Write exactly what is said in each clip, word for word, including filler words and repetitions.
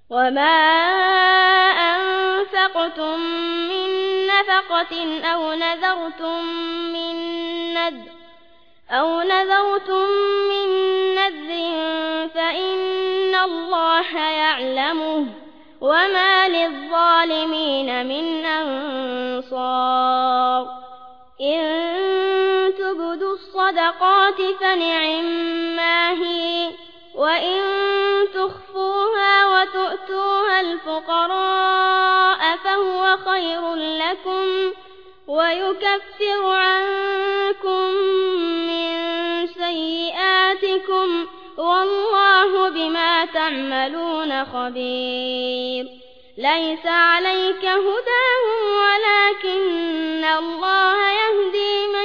وما أنفقتم من نفقة أو نذرتم من نذر أو نذرتم من نذر فإن الله يعلمه وما للظالمين من أنصار إن تبدوا الصدقات فنعما هي وإن تخفوها وتؤتوها الفقراء فهو خير لكم ويكفر عنكم من سيئاتكم والله بما تعملون خبير ليس عليك هداهم ولكن الله يهدي من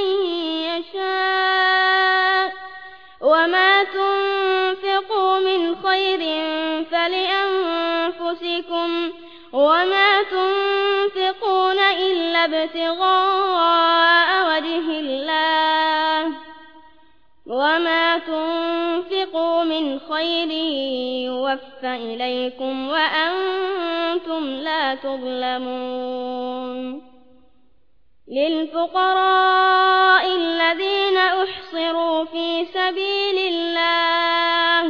يشاء وما تنفقوا من خير فلأنفسكم وما تنفقون إلا ابتغاء وجه الله وما تنفقوا من خير يوفى إليكم وأنتم لا تظلمون للفقراء الذين أحصروا في سبيل الله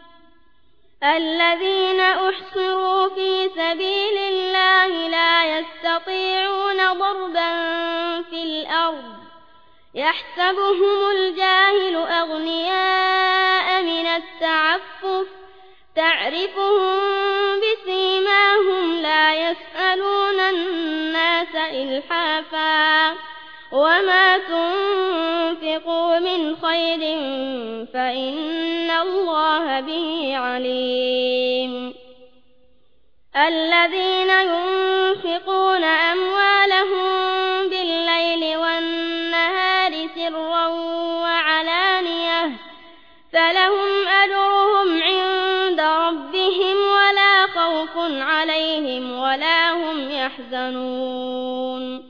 الذين أحصروا في سبيل الله لا يستطيعون ضربا في الأرض يحسبهم الجاهل أغنياء من التعفف تعرفهم بسيماهم لا يسألون الناس إلحافا وما تنفقوا من خير فإن الله به عليم الذين ينفقون أموالهم بالليل والنهار سرا وعلانية فلهم أجرهم عند ربهم ولا خوف عليهم ولا هم يحزنون